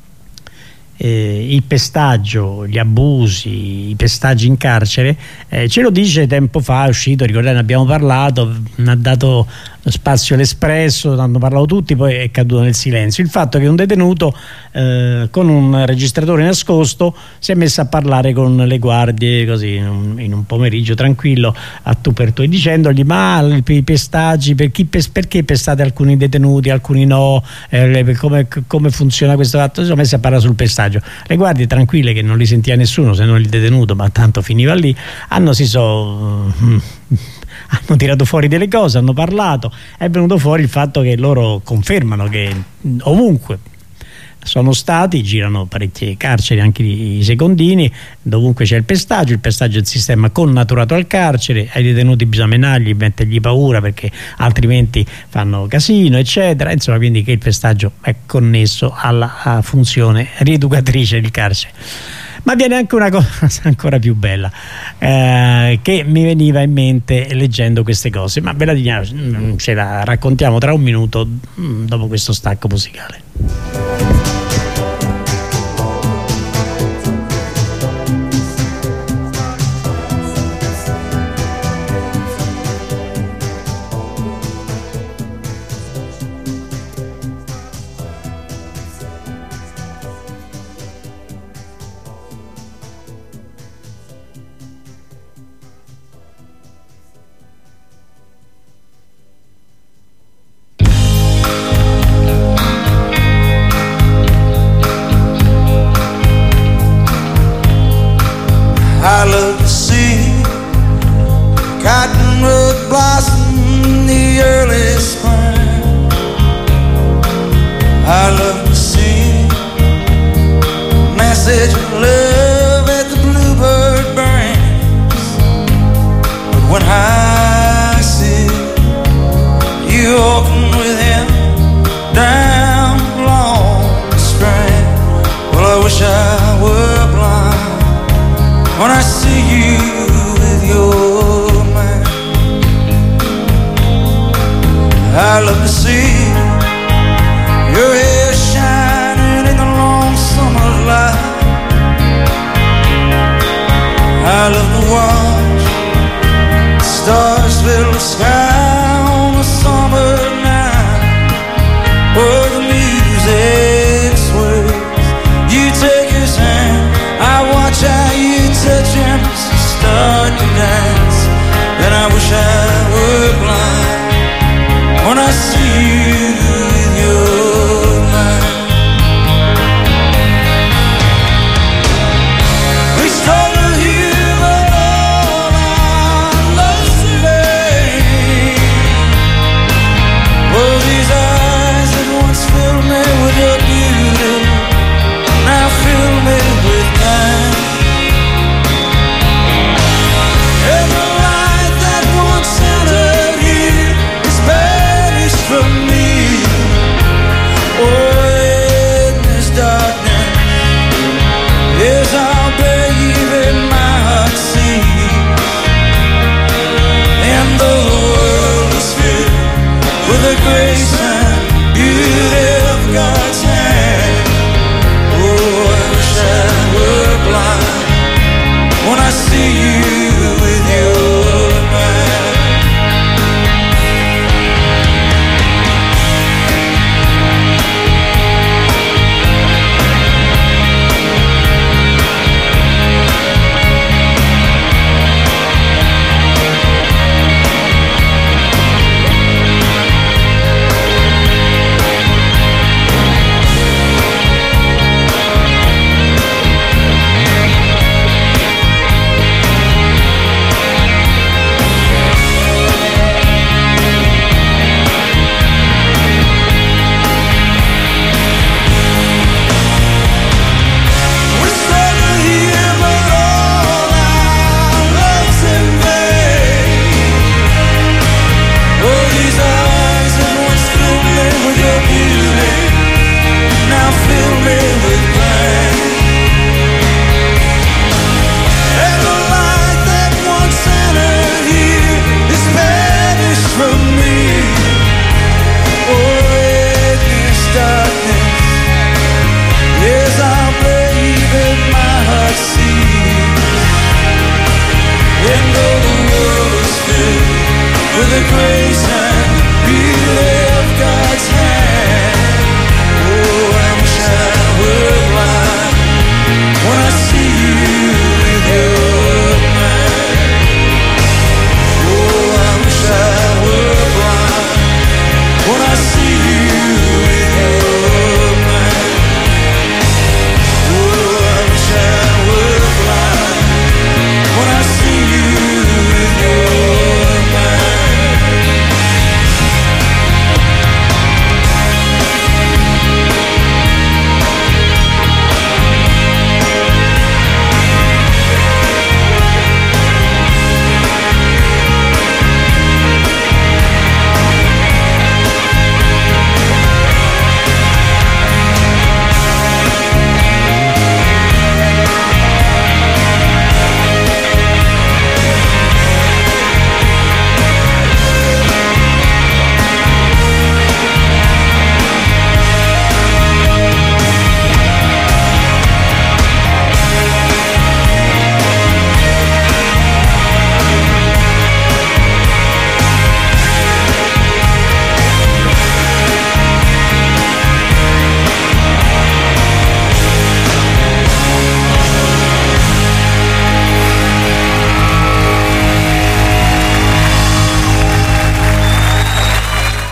Eh, il pestaggio, gli abusi, i pestaggi in carcere, eh, ce lo dice tempo fa, è uscito, ricordate, ne abbiamo parlato, ha dato spazio all'Espresso, hanno parlato tutti, poi è caduto nel silenzio il fatto che un detenuto eh, con un registratore nascosto si è messo a parlare con le guardie così in un, in un pomeriggio tranquillo, a tu per tu, e dicendogli ma i pestaggi, per chi, perché pestate alcuni detenuti, alcuni no, eh, come, come funziona questo fatto, si sono messi a parlare sul pestaggio. Le guardie, tranquille, che non li sentiva nessuno se non il detenuto, ma tanto finiva lì, hanno si so uh, hanno tirato fuori delle cose, hanno parlato, è venuto fuori il fatto che loro confermano che ovunque sono stati, girano parecchie carceri, anche i secondini, dovunque c'è il pestaggio, il pestaggio è il sistema connaturato al carcere, ai detenuti bisogna menargli, mettergli paura perché altrimenti fanno casino eccetera, insomma, quindi che il pestaggio è connesso alla funzione rieducatrice del carcere. Ma viene anche una cosa ancora più bella eh, che mi veniva in mente leggendo queste cose, ma ve la, ce la raccontiamo tra un minuto dopo questo stacco musicale.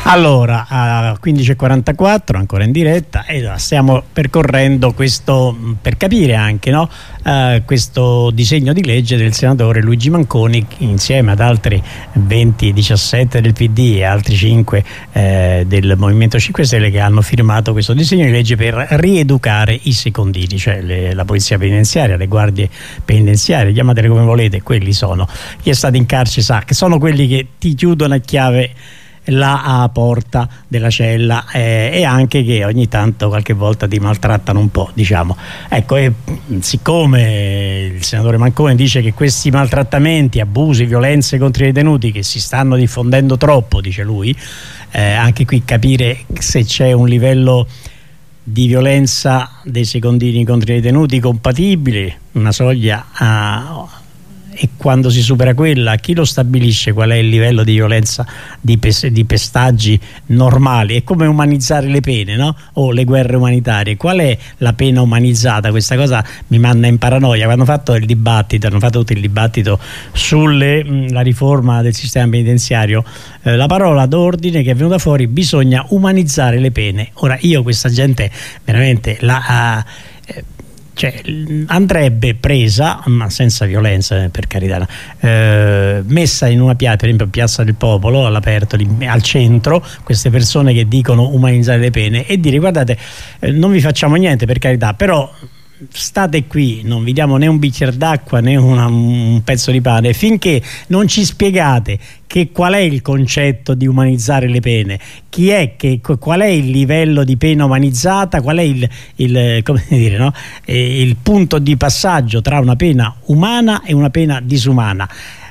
Allora, a quindici e quarantaquattro, ancora in diretta, e stiamo percorrendo questo, per capire anche, no, uh, questo disegno di legge del senatore Luigi Manconi, insieme ad altri venti, diciassette del P D e altri cinque eh, del Movimento cinque Stelle, che hanno firmato questo disegno di legge per rieducare i secondini, cioè le, la polizia penitenziaria, le guardie penitenziarie, chiamatele come volete, quelli sono. Chi è stato in carcere sa che sono quelli che ti chiudono a chiave la porta della cella eh, e anche che ogni tanto qualche volta ti maltrattano un po', diciamo. Ecco, e siccome il senatore Manconi dice che questi maltrattamenti, abusi, violenze contro i detenuti che si stanno diffondendo troppo, dice lui, eh, anche qui capire se c'è un livello di violenza dei secondini contro i detenuti compatibile, una soglia a e quando si supera quella, chi lo stabilisce qual è il livello di violenza di, pes di pestaggi normali? È come umanizzare le pene, no? O le guerre umanitarie, qual è la pena umanizzata? Questa cosa mi manda in paranoia. Quando hanno fatto il dibattito, hanno fatto tutto il dibattito sulla riforma del sistema penitenziario, eh, la parola d'ordine che è venuta fuori: bisogna umanizzare le pene. Ora io questa gente veramente la... Uh, cioè, andrebbe presa, ma senza violenza, per carità, eh, messa in una piazza, per esempio Piazza del Popolo all'aperto, al centro, queste persone che dicono umanizzare le pene, e dire: guardate, eh, non vi facciamo niente, per carità, però state qui, non vi diamo né un bicchiere d'acqua né una, un pezzo di pane finché non ci spiegate che qual è il concetto di umanizzare le pene, chi è che, qual è il livello di pena umanizzata, qual è il, il, come dire, no? eh, il punto di passaggio tra una pena umana e una pena disumana.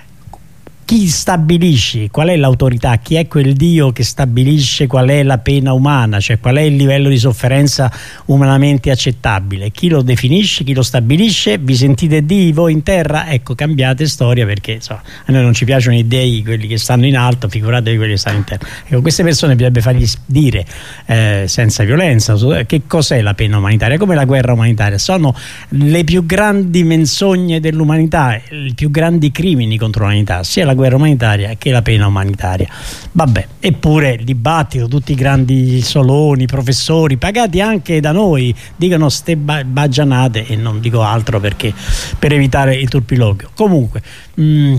Chi stabilisce, qual è l'autorità, chi è quel Dio che stabilisce qual è la pena umana, cioè qual è il livello di sofferenza umanamente accettabile? Chi lo definisce, chi lo stabilisce? Vi sentite Dio voi in terra? Ecco, cambiate storia, perché insomma, a noi non ci piacciono i dei, quelli che stanno in alto, figuratevi quelli che stanno in terra. Ecco, queste persone bisognerebbe fargli dire eh, senza violenza che cos'è la pena umanitaria, come la guerra umanitaria. Sono le più grandi menzogne dell'umanità, i più grandi crimini contro l'umanità, sia la guerra umanitaria che la pena umanitaria. Vabbè, eppure il dibattito, tutti i grandi soloni, professori pagati anche da noi, dicono ste baggianate, e non dico altro perché per evitare il turpiloquio. Comunque mh,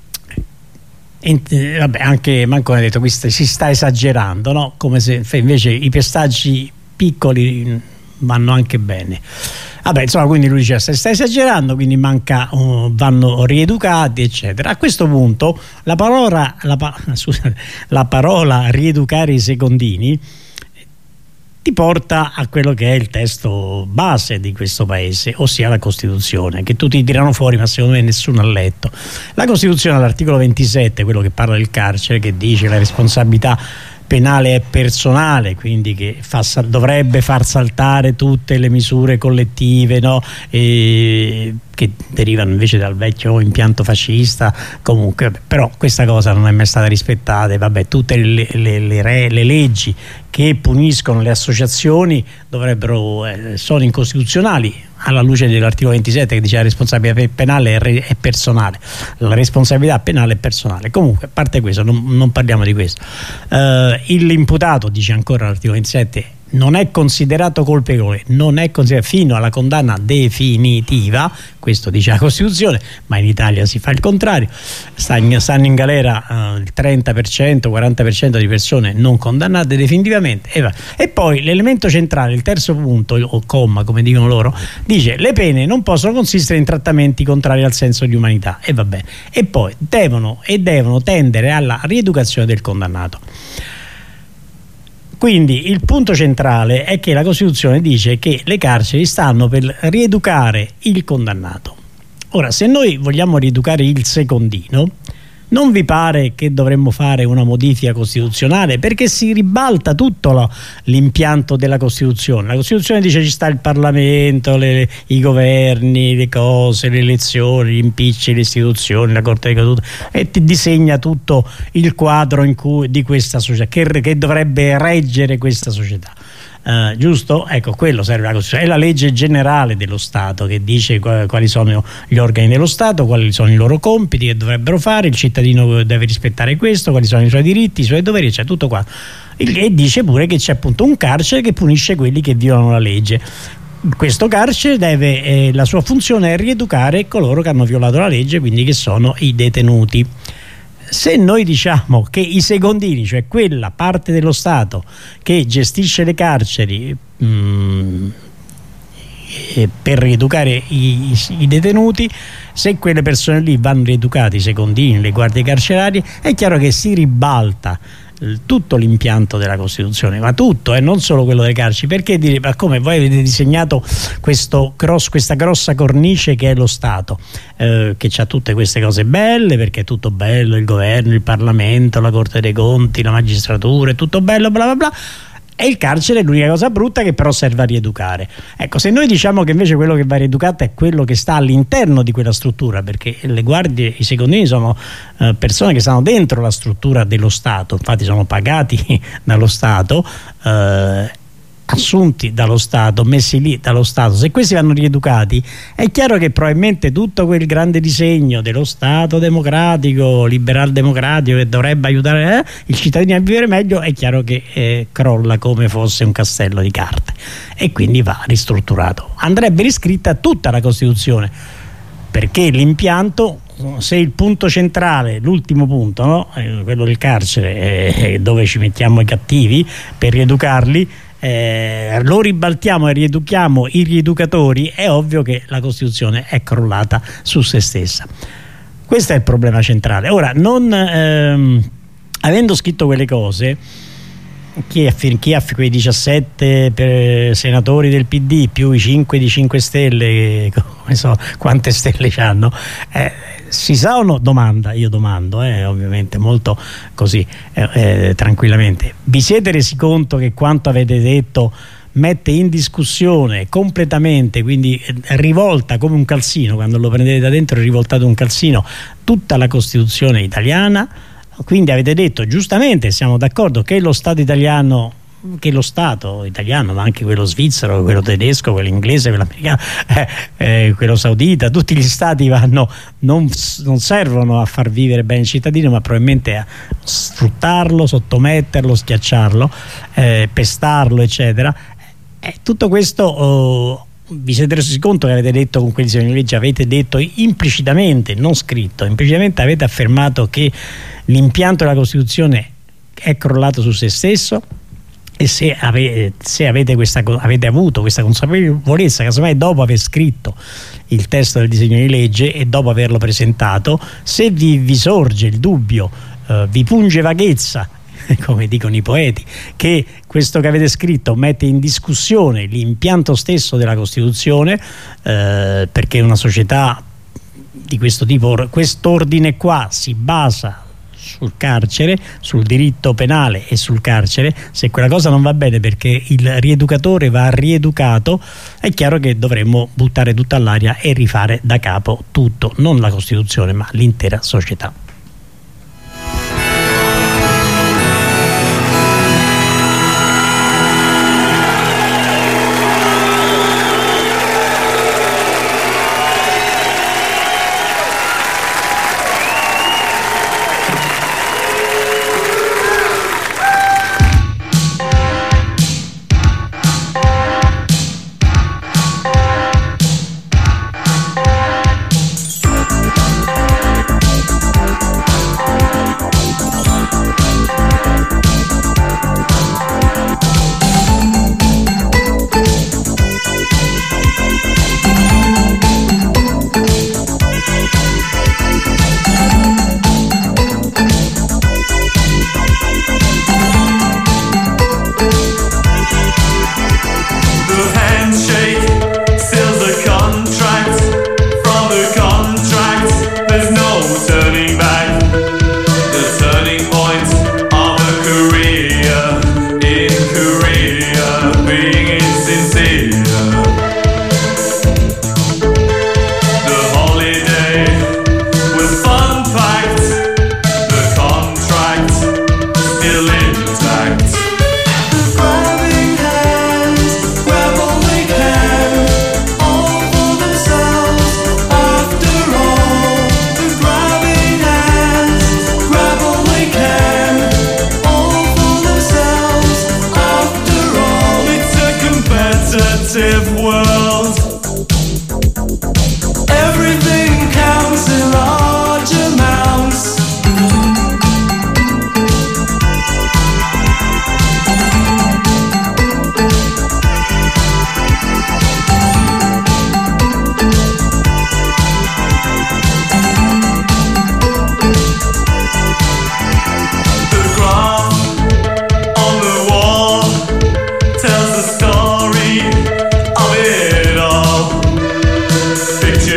eh, vabbè, anche Manconi ha detto qui si sta esagerando, no? Come se invece i pestaggi piccoli vanno anche bene. Vabbè, insomma, quindi lui dice sta esagerando, quindi manca, uh, vanno rieducati, eccetera. A questo punto la parola, la, pa scusate, la parola rieducare i secondini ti porta a quello che è il testo base di questo paese, ossia la Costituzione, che tutti tirano fuori ma secondo me nessuno ha letto. La Costituzione, all'articolo ventisette, quello che parla del carcere, che dice la responsabilità penale è personale, quindi che fa, dovrebbe far saltare tutte le misure collettive, no? E che derivano invece dal vecchio impianto fascista. Comunque, però questa cosa non è mai stata rispettata. Vabbè, tutte le, le, le, re, le leggi che puniscono le associazioni dovrebbero eh, sono incostituzionali, alla luce dell'articolo ventisette che dice la responsabilità penale è personale. La responsabilità penale è personale. Comunque, a parte questo, non, non parliamo di questo. Uh, l'imputato, dice ancora l'articolo ventisette, non è considerato colpevole, non è considerato fino alla condanna definitiva, questo dice la Costituzione, ma in Italia si fa il contrario. Stanno, stanno in galera uh, il trenta per cento, quaranta per cento di persone non condannate definitivamente. E, e poi l'elemento centrale, il terzo punto, o comma come dicono loro, dice le pene non possono consistere in trattamenti contrari al senso di umanità. E va bene. E poi devono e devono tendere alla rieducazione del condannato. Quindi il punto centrale è che la Costituzione dice che le carceri stanno per rieducare il condannato. Ora, se noi vogliamo rieducare il secondino, non vi pare che dovremmo fare una modifica costituzionale? Perché si ribalta tutto l'impianto della Costituzione. La Costituzione dice ci sta il Parlamento, le, i governi, le cose, le elezioni, gli impicci, le istituzioni, la Corte dei Conti, e ti disegna tutto il quadro in cui, di questa società, che, che dovrebbe reggere questa società. Uh, giusto? Ecco, quello serve la Costituzione. È la legge generale dello Stato che dice quali sono gli organi dello Stato, quali sono i loro compiti che dovrebbero fare, il cittadino deve rispettare questo, quali sono i suoi diritti, i suoi doveri, cioè tutto qua. e dice pure che c'è appunto un carcere che punisce quelli che violano la legge. Questo carcere deve, eh, la sua funzione è rieducare coloro che hanno violato la legge, quindi che sono i detenuti. Se noi diciamo che i secondini, cioè quella parte dello Stato che gestisce le carceri mh, per rieducare i, i, i detenuti, se quelle persone lì vanno rieducate, i secondini, le guardie carcerarie, è chiaro che si ribalta tutto l'impianto della Costituzione, ma tutto, e eh, non solo quello delle carceri. Perché dire, ma come voi avete disegnato questo gross, questa grossa cornice che è lo Stato, eh, che ha tutte queste cose belle, perché è tutto bello, il governo, il Parlamento, la Corte dei Conti, la magistratura, è tutto bello, bla bla bla, e il carcere è l'unica cosa brutta che però serve a rieducare. Ecco, se noi diciamo che invece quello che va rieducato è quello che sta all'interno di quella struttura, perché le guardie, i secondini sono eh, persone che stanno dentro la struttura dello Stato, infatti sono pagati dallo Stato, eh, assunti dallo Stato, messi lì dallo Stato, se questi vanno rieducati è chiaro che probabilmente tutto quel grande disegno dello Stato democratico, liberal democratico, che dovrebbe aiutare eh, il cittadino a vivere meglio, è chiaro che eh, crolla come fosse un castello di carte, e quindi va ristrutturato. Andrebbe riscritta tutta la Costituzione, perché l'impianto, se il punto centrale, l'ultimo punto, no? eh, quello del carcere, eh, dove ci mettiamo i cattivi per rieducarli, Eh, lo ribaltiamo e rieduchiamo i rieducatori, è ovvio che la Costituzione è crollata su se stessa. Questo è il problema centrale. Ora, non ehm, avendo scritto quelle cose, chi ha, chi ha quei diciassette per senatori del P D più i cinque di cinque Stelle, come so quante stelle hanno, eh, si sa o no? Domanda, io domando, eh, ovviamente molto così eh, eh, tranquillamente, vi siete resi conto che quanto avete detto mette in discussione completamente, quindi eh, rivolta come un calzino, quando lo prendete da dentro è rivoltato un calzino, tutta la Costituzione italiana? Quindi avete detto giustamente, siamo d'accordo che lo Stato italiano, che lo Stato italiano, ma anche quello svizzero, quello tedesco, quello inglese, quello americano, eh, eh, quello saudita, tutti gli stati vanno, non, non servono a far vivere bene il cittadino, ma probabilmente a sfruttarlo, sottometterlo, schiacciarlo, eh, pestarlo, eccetera. Eh, tutto questo oh, vi siete resi conto che avete detto con quel disegno di legge, avete detto implicitamente, non scritto, implicitamente avete affermato che l'impianto della Costituzione è crollato su se stesso, e se, ave, se avete, questa, avete avuto questa consapevolezza, casomai dopo aver scritto il testo del disegno di legge e dopo averlo presentato, se vi, vi sorge il dubbio, eh, vi punge vaghezza, come dicono i poeti, che questo che avete scritto mette in discussione l'impianto stesso della Costituzione, eh, perché una società di questo tipo, quest'ordine qua si basa sul carcere, sul diritto penale e sul carcere, se quella cosa non va bene perché il rieducatore va rieducato, è chiaro che dovremmo buttare tutto all'aria e rifare da capo tutto, non la Costituzione ma l'intera società.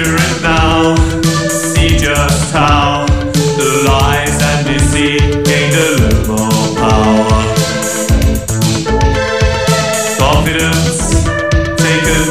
here and now. See just how the lies and deceit gained a little more power. Confidence taken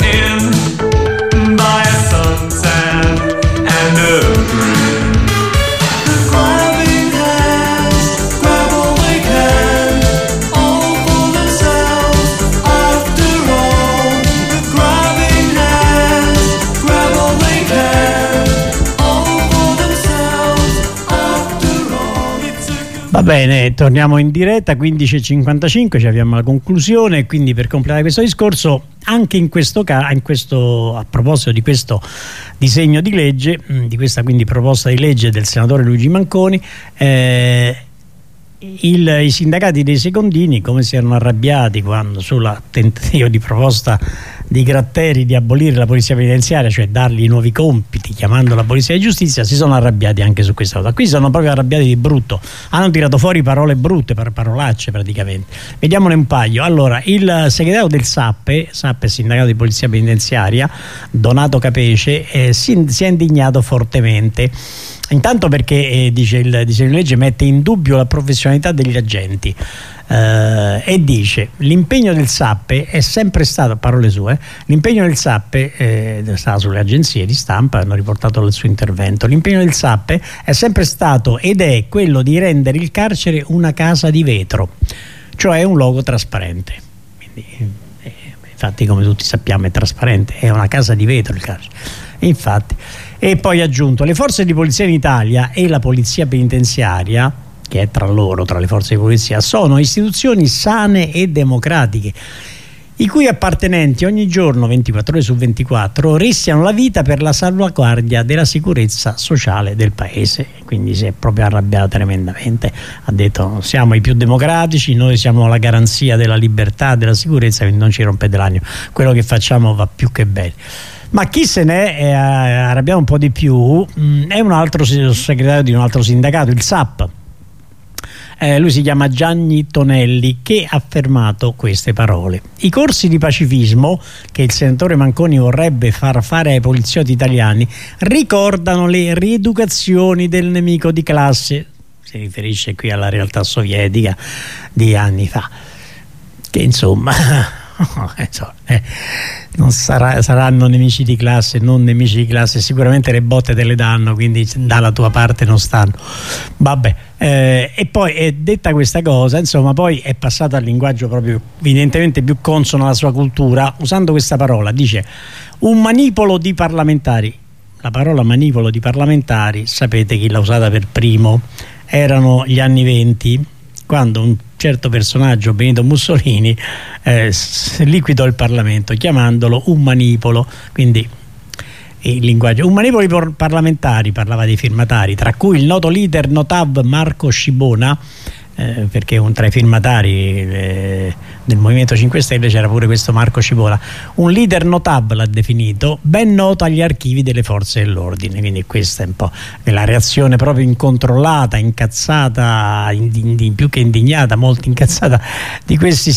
in by a suntan and a grin. The grabbing hands grab all they can, all for themselves after all. The grabbing hands grab all they can, all for themselves after all. It's a good... Va bene, torniamo in diretta, quindici e cinquantacinque, ci abbiamo alla conclusione. Quindi, per completare questo discorso, anche in questo caso, in questo, a proposito di questo disegno di legge, di questa quindi proposta di legge del senatore Luigi Manconi, eh, il, i sindacati dei secondini, come si erano arrabbiati quando sulla tentativo di proposta di Gratteri di abolire la polizia penitenziaria, cioè dargli nuovi compiti chiamando la polizia di giustizia, si sono arrabbiati anche su questa cosa. Qui sono proprio arrabbiati di brutto, hanno tirato fuori parole brutte, parolacce praticamente. Vediamone un paio. Allora, il segretario del SAPPE, SAPPE sindacato di polizia penitenziaria, Donato Capece, eh, si, si è indignato fortemente. Intanto perché eh, dice il disegno di legge mette in dubbio la professionalità degli agenti, eh, e dice l'impegno del SAPPE è sempre stato, parole sue, l'impegno del SAPPE, eh, sta sulle agenzie di stampa, hanno riportato il suo intervento, l'impegno del SAPPE è sempre stato ed è quello di rendere il carcere una casa di vetro, cioè un luogo trasparente. Quindi, eh, infatti, come tutti sappiamo, è trasparente, è una casa di vetro il carcere. Infatti, e poi ha aggiunto: le forze di polizia in Italia e la polizia penitenziaria, che è tra loro, tra le forze di polizia, sono istituzioni sane e democratiche, i cui appartenenti ogni giorno, ventiquattro ore su ventiquattro, rischiano la vita per la salvaguardia della sicurezza sociale del paese. Quindi si è proprio arrabbiato tremendamente, ha detto: siamo i più democratici, noi siamo la garanzia della libertà, della sicurezza, quindi non ci rompete l'animo, quello che facciamo va più che bene. Ma chi se ne è arrabbiato un po' di più mh, è un altro segretario di un altro sindacato, il S A P. Eh, lui si chiama Gianni Tonelli, che ha affermato queste parole: i corsi di pacifismo che il senatore Manconi vorrebbe far fare ai poliziotti italiani ricordano le rieducazioni del nemico di classe. Si riferisce qui alla realtà sovietica di anni fa, che insomma eh, non sarà, saranno nemici di classe, non nemici di classe, sicuramente le botte te le danno, quindi dalla tua parte non stanno. Vabbè, eh, e poi è detta questa cosa, insomma, poi è passato al linguaggio proprio evidentemente più consono alla sua cultura, usando questa parola. Dice: un manipolo di parlamentari. La parola manipolo di parlamentari, sapete chi l'ha usata per primo? Erano gli anni venti, quando un certo personaggio, Benito Mussolini, eh, liquidò il Parlamento chiamandolo un manipolo. Quindi il linguaggio, un manipolo di parlamentari, parlava dei firmatari, tra cui il noto leader Notav Marco Scibona, eh, perché un, tra i firmatari eh, del Movimento cinque Stelle c'era pure questo Marco Scibona, un leader Notav l'ha definito, ben noto agli archivi delle forze dell'ordine. Quindi questa è un po' la reazione proprio incontrollata, incazzata, in, in, più che indignata, molto incazzata, di questi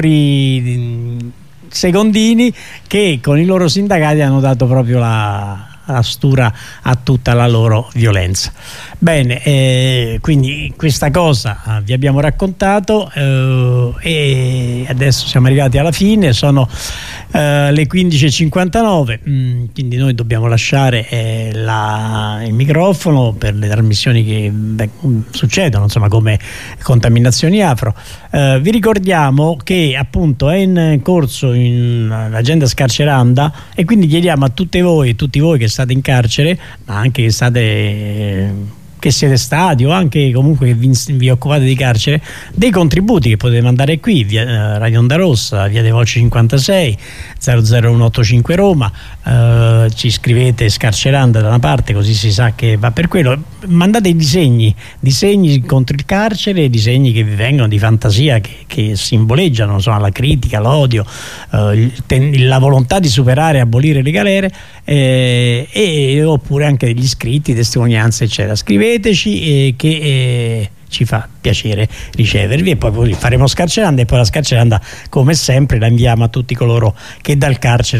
signori secondini che con i loro sindacati hanno dato proprio la la stura a tutta la loro violenza. Bene, eh, quindi questa cosa eh, vi abbiamo raccontato, eh, e adesso siamo arrivati alla fine, sono eh, le quindici e cinquantanove, mm, quindi noi dobbiamo lasciare eh, la, il microfono per le trasmissioni che beh, succedono, insomma, come contaminazioni afro. Eh, vi ricordiamo che appunto è in corso in, l'agenda scarceranda, e quindi chiediamo a tutte voi, tutti voi che state in carcere, ma anche che state che siete stati o anche comunque che vi, vi occupate di carcere, dei contributi che potete mandare qui via eh, Radio Onda Rossa, via dei Volci cinquantasei, zero zero uno otto cinque Roma, eh, ci scrivete scarceranda da una parte, così si sa che va per quello. Mandate i disegni disegni contro il carcere, disegni che vi vengono di fantasia, che, che simboleggiano, insomma, la critica, l'odio, eh, la volontà di superare e abolire le galere, eh, e oppure anche degli scritti, testimonianze eccetera. Scriveteci, eh, che eh, ci fa piacere ricevervi, e poi faremo scarceranda, e poi la scarceranda come sempre la inviamo a tutti coloro che dal carcere